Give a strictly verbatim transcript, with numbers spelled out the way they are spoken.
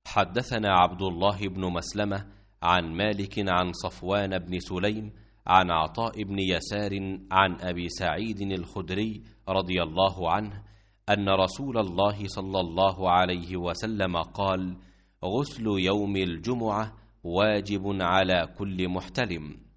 حدثنا عبد الله بن مسلمة عن مالك عن صفوان بن سليم عن عطاء بن يسار عن أبي سعيد الخدري رضي الله عنه أن رسول الله صلى الله عليه وسلم قال: غسل يوم الجمعة واجب على كل محتلم.